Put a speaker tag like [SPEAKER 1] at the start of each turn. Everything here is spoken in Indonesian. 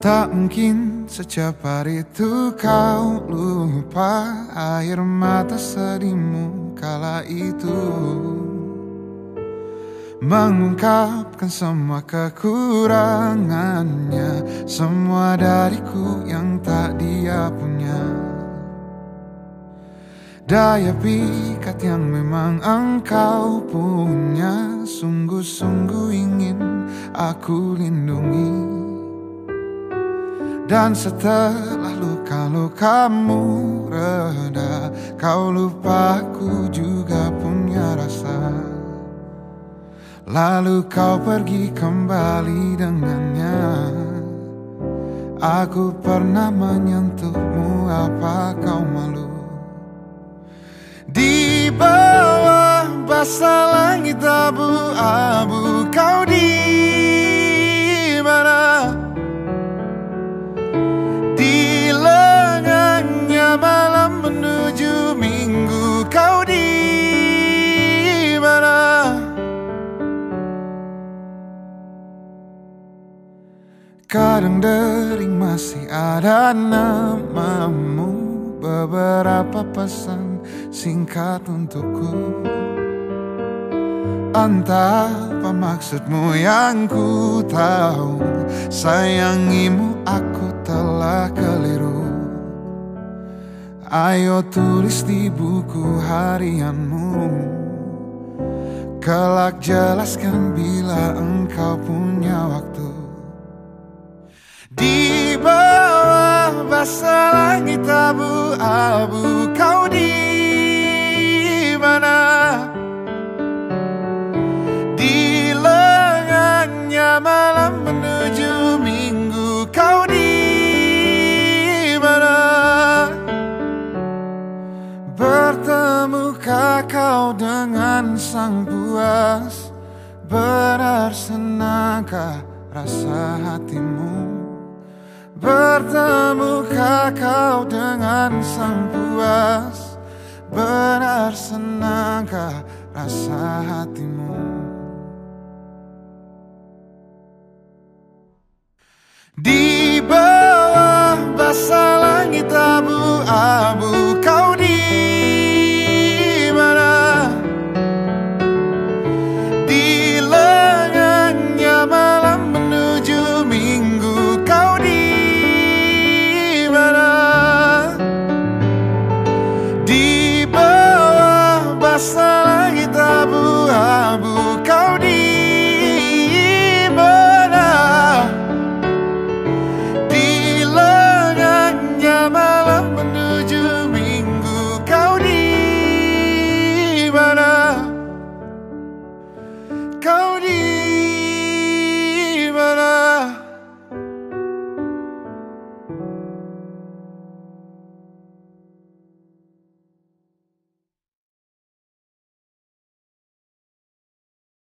[SPEAKER 1] Tak mungkin secepat itu kau lupa air mata sedihmu kala itu, mengungkapkan semua kekurangannya, semua dariku yang tak dia punya. Daya pikat yang memang engkau punya, sungguh-sungguh ingin aku lindungi. Dan setelah luka-lukamu reda, kau lupa aku juga punya rasa. Lalu kau pergi kembali dengannya. Aku pernah menyentuhmu, apa kau malu? Di bawah basah langit abu-abu, kau di mana? Di lengannya malam menuju minggu, kau di mana? Kadang dering masih ada namamu, beberapa pesan singkat untukku. Entah apa maksudmu yang ku tahu, sayangimu aku telah keliru. Ayo tulis di buku harianmu, kelak jelaskan bila engkau punya waktu. Di bawah basah langit abu-abu, kau di mana? Di lengannya malam menuju minggu, kau di mana? Bertemukah kau dengan sang puas? Benar senangkah rasa hatimu? Bertemukah kau dengan sang puas? Benar senangkah rasa hatimu? Di